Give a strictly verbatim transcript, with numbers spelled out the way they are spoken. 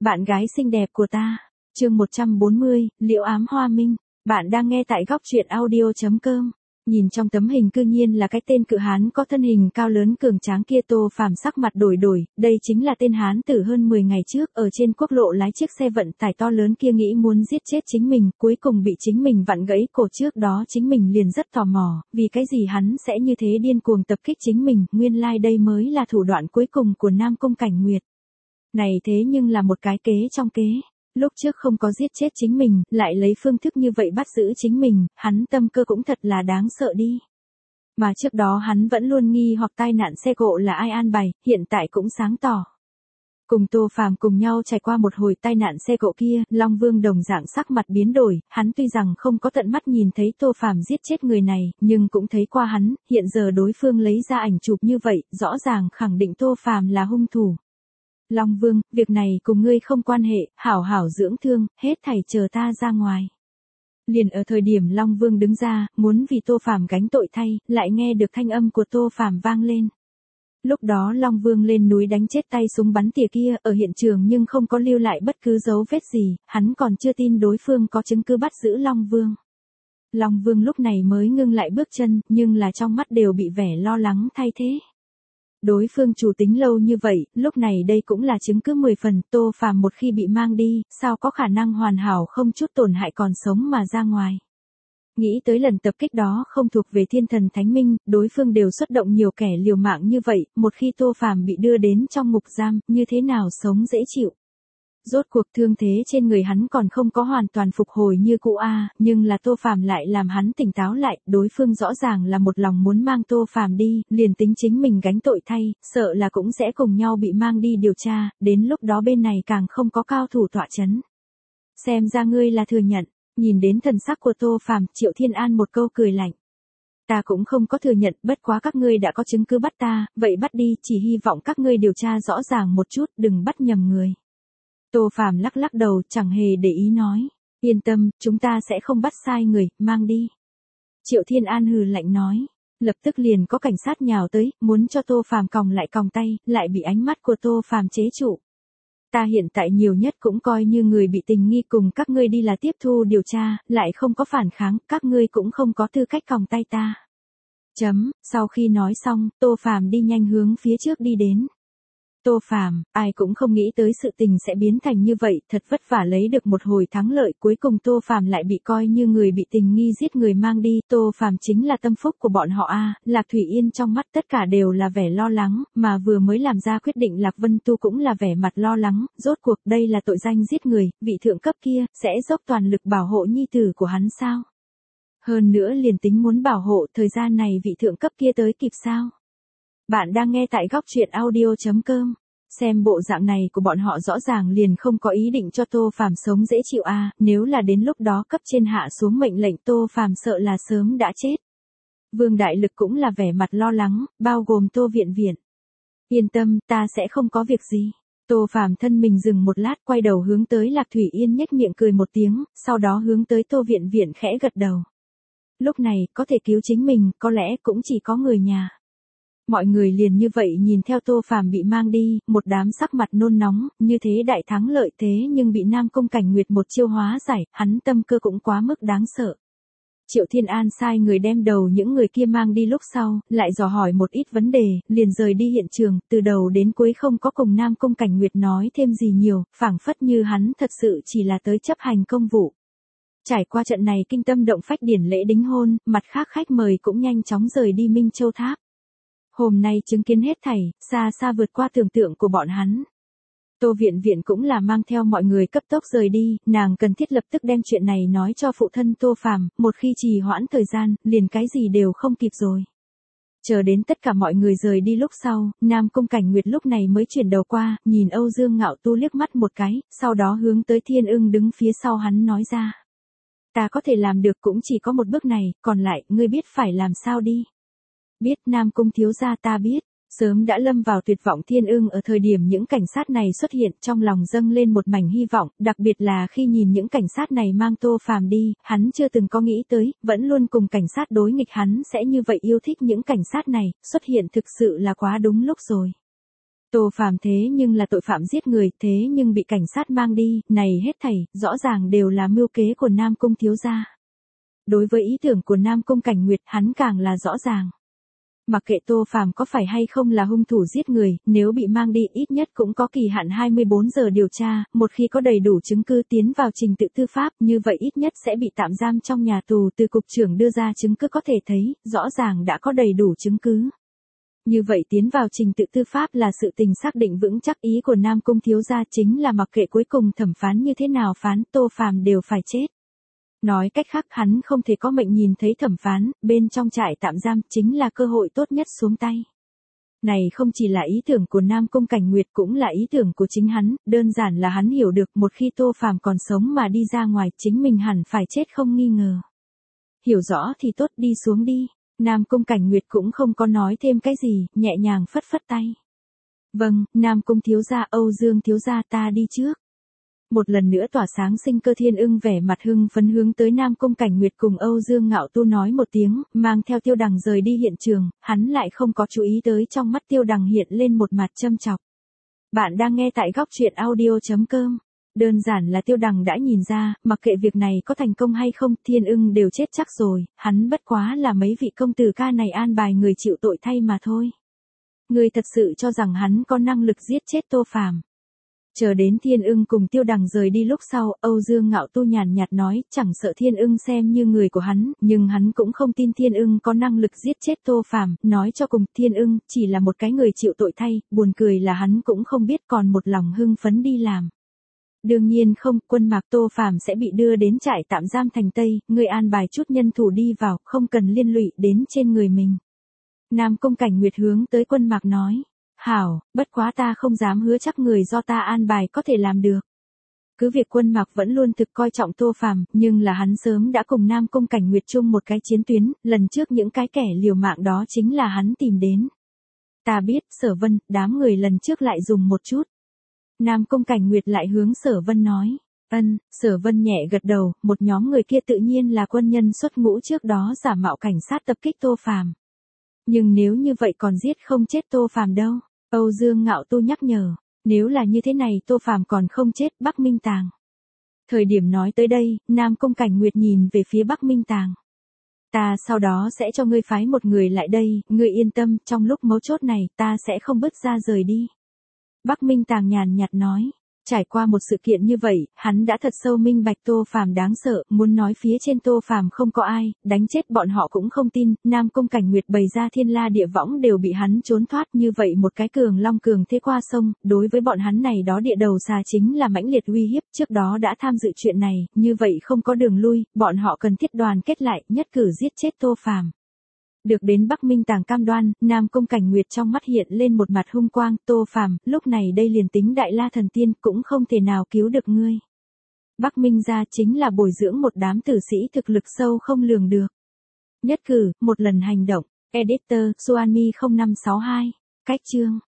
Bạn gái xinh đẹp của ta. Chương một trăm bốn mươi, Liễu Ám Hoa Minh. Bạn đang nghe tại góc truyện audio chấm com. Nhìn trong tấm hình cư nhiên là cái tên cự hán có thân hình cao lớn cường tráng kia. Tô Phàm sắc mặt đổi đổi, đây chính là tên hán tử hơn mười ngày trước ở trên quốc lộ lái chiếc xe vận tải to lớn kia nghĩ muốn giết chết chính mình, cuối cùng bị chính mình vặn gãy cổ. Trước đó chính mình liền rất tò mò, vì cái gì hắn sẽ như thế điên cuồng tập kích chính mình, nguyên lai like đây mới là thủ đoạn cuối cùng của Nam Cung Cảnh Nguyệt. Này thế nhưng là một cái kế trong kế. Lúc trước không có giết chết chính mình, lại lấy phương thức như vậy bắt giữ chính mình, hắn tâm cơ cũng thật là đáng sợ đi. Mà trước đó hắn vẫn luôn nghi hoặc tai nạn xe cộ là ai an bài, hiện tại cũng sáng tỏ. Cùng Tô Phàm cùng nhau trải qua một hồi tai nạn xe cộ kia, Long Vương đồng dạng sắc mặt biến đổi, hắn tuy rằng không có tận mắt nhìn thấy Tô Phàm giết chết người này, nhưng cũng thấy qua hắn, hiện giờ đối phương lấy ra ảnh chụp như vậy, rõ ràng khẳng định Tô Phàm là hung thủ. Long Vương, việc này cùng ngươi không quan hệ, hảo hảo dưỡng thương, hết thảy chờ ta ra ngoài. Liền ở thời điểm Long Vương đứng ra, muốn vì Tô Phàm gánh tội thay, lại nghe được thanh âm của Tô Phàm vang lên. Lúc đó Long Vương lên núi đánh chết tay súng bắn tỉa kia, ở hiện trường nhưng không có lưu lại bất cứ dấu vết gì, hắn còn chưa tin đối phương có chứng cứ bắt giữ Long Vương. Long Vương lúc này mới ngưng lại bước chân, nhưng là trong mắt đều bị vẻ lo lắng thay thế. Đối phương chủ tính lâu như vậy, lúc này đây cũng là chứng cứ mười phần, Tô Phàm một khi bị mang đi, sao có khả năng hoàn hảo không chút tổn hại còn sống mà ra ngoài. Nghĩ tới lần tập kích đó không thuộc về Thiên Thần Thánh Minh, đối phương đều xuất động nhiều kẻ liều mạng như vậy, một khi Tô Phàm bị đưa đến trong ngục giam, như thế nào sống dễ chịu. Rốt cuộc thương thế trên người hắn còn không có hoàn toàn phục hồi như cũ a, nhưng là Tô Phàm lại làm hắn tỉnh táo lại, đối phương rõ ràng là một lòng muốn mang Tô Phàm đi, liền tính chính mình gánh tội thay, sợ là cũng sẽ cùng nhau bị mang đi điều tra, đến lúc đó bên này càng không có cao thủ tọa chấn. Xem ra ngươi là thừa nhận, nhìn đến thần sắc của Tô Phàm, Triệu Thiên An một câu cười lạnh. Ta cũng không có thừa nhận, bất quá các ngươi đã có chứng cứ bắt ta, vậy bắt đi, chỉ hy vọng các ngươi điều tra rõ ràng một chút, đừng bắt nhầm người. Tô Phàm lắc lắc đầu, chẳng hề để ý nói, yên tâm, chúng ta sẽ không bắt sai người, mang đi. Triệu Thiên An hừ lạnh nói, lập tức liền có cảnh sát nhào tới, muốn cho Tô Phàm còng lại còng tay, lại bị ánh mắt của Tô Phàm chế trụ. Ta hiện tại nhiều nhất cũng coi như người bị tình nghi, cùng các ngươi đi là tiếp thu điều tra, lại không có phản kháng, các ngươi cũng không có tư cách còng tay ta. Chấm, sau khi nói xong, Tô Phàm đi nhanh hướng phía trước đi đến. Tô Phàm, ai cũng không nghĩ tới sự tình sẽ biến thành như vậy, thật vất vả lấy được một hồi thắng lợi, cuối cùng Tô Phàm lại bị coi như người bị tình nghi giết người mang đi, Tô Phàm chính là tâm phúc của bọn họ a. Lạc Thủy Yên trong mắt tất cả đều là vẻ lo lắng, mà vừa mới làm ra quyết định Lạc Vân Tu cũng là vẻ mặt lo lắng, rốt cuộc đây là tội danh giết người, vị thượng cấp kia sẽ dốc toàn lực bảo hộ nhi tử của hắn sao? Hơn nữa liền tính muốn bảo hộ, thời gian này vị thượng cấp kia tới kịp sao? Bạn đang nghe tại góc truyện audio chấm com. Xem bộ dạng này của bọn họ rõ ràng liền không có ý định cho Tô Phàm sống dễ chịu a, nếu là đến lúc đó cấp trên hạ xuống mệnh lệnh Tô Phàm sợ là sớm đã chết. Vương Đại Lực cũng là vẻ mặt lo lắng, bao gồm Tô Viện Viện. Yên tâm, ta sẽ không có việc gì. Tô Phàm thân mình dừng một lát, quay đầu hướng tới Lạc Thủy Yên nhếch miệng cười một tiếng, sau đó hướng tới Tô Viện Viện khẽ gật đầu. Lúc này, có thể cứu chính mình, có lẽ cũng chỉ có người nhà. Mọi người liền như vậy nhìn theo Tô Phàm bị mang đi, một đám sắc mặt nôn nóng, như thế đại thắng lợi thế nhưng bị Nam Cung Cảnh Nguyệt một chiêu hóa giải, hắn tâm cơ cũng quá mức đáng sợ. Triệu Thiên An sai người đem đầu những người kia mang đi lúc sau, lại dò hỏi một ít vấn đề, liền rời đi hiện trường, từ đầu đến cuối không có cùng Nam Cung Cảnh Nguyệt nói thêm gì nhiều, phảng phất như hắn thật sự chỉ là tới chấp hành công vụ. Trải qua trận này kinh tâm động phách điển lễ đính hôn, mặt khác khách mời cũng nhanh chóng rời đi Minh Châu Tháp. Hôm nay chứng kiến hết thảy, xa xa vượt qua tưởng tượng của bọn hắn. Tô Viện Viện cũng là mang theo mọi người cấp tốc rời đi, nàng cần thiết lập tức đem chuyện này nói cho phụ thân Tô Phàm, một khi trì hoãn thời gian, liền cái gì đều không kịp rồi. Chờ đến tất cả mọi người rời đi lúc sau, Nam Cung Cảnh Nguyệt lúc này mới chuyển đầu qua, nhìn Âu Dương Ngạo Tu liếc mắt một cái, sau đó hướng tới Thiên Ưng đứng phía sau hắn nói ra. Ta có thể làm được cũng chỉ có một bước này, còn lại, ngươi biết phải làm sao đi. Biết, Nam Cung thiếu gia, ta biết. Sớm đã lâm vào tuyệt vọng Thiên Ưng ở thời điểm những cảnh sát này xuất hiện, trong lòng dâng lên một mảnh hy vọng, đặc biệt là khi nhìn những cảnh sát này mang Tô Phàm đi, hắn chưa từng có nghĩ tới, vẫn luôn cùng cảnh sát đối nghịch hắn sẽ như vậy yêu thích những cảnh sát này, xuất hiện thực sự là quá đúng lúc rồi. Tô Phàm thế nhưng là tội phạm giết người, thế nhưng bị cảnh sát mang đi, này hết thảy, rõ ràng đều là mưu kế của Nam Cung thiếu gia. Đối với ý tưởng của Nam Cung Cảnh Nguyệt, hắn càng là rõ ràng. Mặc kệ Tô Phàm có phải hay không là hung thủ giết người, nếu bị mang đi ít nhất cũng có kỳ hạn hai mươi bốn giờ điều tra, một khi có đầy đủ chứng cứ tiến vào trình tự tư pháp, như vậy ít nhất sẽ bị tạm giam trong nhà tù. Từ cục trưởng đưa ra chứng cứ có thể thấy, rõ ràng đã có đầy đủ chứng cứ. Như vậy tiến vào trình tự tư pháp là sự tình xác định vững chắc. Ý của Nam Cung thiếu gia chính là mặc kệ cuối cùng thẩm phán như thế nào phán, Tô Phàm đều phải chết. Nói cách khác, hắn không thể có mệnh nhìn thấy thẩm phán, bên trong trại tạm giam chính là cơ hội tốt nhất xuống tay. Này không chỉ là ý tưởng của Nam Cung Cảnh Nguyệt, cũng là ý tưởng của chính hắn, đơn giản là hắn hiểu được một khi Tô Phàm còn sống mà đi ra ngoài, chính mình hẳn phải chết không nghi ngờ. Hiểu rõ thì tốt, đi xuống đi. Nam Cung Cảnh Nguyệt cũng không có nói thêm cái gì, nhẹ nhàng phất phất tay. Vâng, Nam Cung thiếu gia, Âu Dương thiếu gia, ta đi trước. Một lần nữa tỏa sáng sinh cơ Thiên Ưng vẻ mặt hưng phấn hướng tới Nam Cung Cảnh Nguyệt cùng Âu Dương Ngạo Tu nói một tiếng, mang theo Tiêu Đằng rời đi hiện trường, hắn lại không có chú ý tới trong mắt Tiêu Đằng hiện lên một mặt châm chọc. Bạn đang nghe tại góc truyện audio chấm com. Đơn giản là Tiêu Đằng đã nhìn ra, mặc kệ việc này có thành công hay không, Thiên Ưng đều chết chắc rồi, hắn bất quá là mấy vị công tử ca này an bài người chịu tội thay mà thôi. Người thật sự cho rằng hắn có năng lực giết chết Tô Phàm? Chờ đến Thiên Ưng cùng Tiêu Đằng rời đi lúc sau, Âu Dương Ngạo Tu nhàn nhạt nói, chẳng sợ Thiên Ưng xem như người của hắn, nhưng hắn cũng không tin Thiên Ưng có năng lực giết chết Tô Phàm, nói cho cùng, Thiên Ưng chỉ là một cái người chịu tội thay, buồn cười là hắn cũng không biết còn một lòng hưng phấn đi làm. Đương nhiên không, Quân Mạc, Tô Phàm sẽ bị đưa đến trại tạm giam thành Tây, người an bài chút nhân thủ đi vào, không cần liên lụy đến trên người mình. Nam Cung Cảnh Nguyệt hướng tới Quân Mạc nói. Hảo, bất quá ta không dám hứa chắc người do ta an bài có thể làm được. Cứ việc Quân Mạc vẫn luôn thực coi trọng Tô Phàm, nhưng là hắn sớm đã cùng Nam Cung Cảnh Nguyệt chung một cái chiến tuyến, lần trước những cái kẻ liều mạng đó chính là hắn tìm đến. Ta biết, Sở Vân, đám người lần trước lại dùng một chút. Nam Cung Cảnh Nguyệt lại hướng Sở Vân nói. Ân, Sở Vân nhẹ gật đầu, một nhóm người kia tự nhiên là quân nhân xuất ngũ trước đó giả mạo cảnh sát tập kích Tô Phàm. Nhưng nếu như vậy còn giết không chết Tô Phàm đâu? Âu Dương Ngạo Tu nhắc nhở, nếu là như thế này Tô Phàm còn không chết, Bắc Minh Tàng. Thời điểm nói tới đây, Nam Cung Cảnh Nguyệt nhìn về phía Bắc Minh Tàng. Ta sau đó sẽ cho ngươi phái một người lại đây, ngươi yên tâm, trong lúc mấu chốt này, ta sẽ không bứt ra rời đi. Bắc Minh Tàng nhàn nhạt nói. Trải qua một sự kiện như vậy, hắn đã thật sâu minh bạch Tô Phàm đáng sợ, muốn nói phía trên Tô Phàm không có ai, đánh chết bọn họ cũng không tin, Nam Cung Cảnh Nguyệt bày ra thiên la địa võng đều bị hắn trốn thoát, như vậy một cái cường long cường thế qua sông, đối với bọn hắn này đó địa đầu xà chính là mãnh liệt uy hiếp, trước đó đã tham dự chuyện này, như vậy không có đường lui, bọn họ cần thiết đoàn kết lại, nhất cử giết chết Tô Phàm. Được đến Bắc Minh Tàng cam đoan, Nam Cung Cảnh Nguyệt trong mắt hiện lên một mặt hung quang, Tô Phàm, lúc này đây liền tính Đại La Thần Tiên cũng không thể nào cứu được ngươi. Bắc Minh gia chính là bồi dưỡng một đám tử sĩ thực lực sâu không lường được. Nhất cử, một lần hành động. Editor, Suami không năm sáu hai. Cách chương.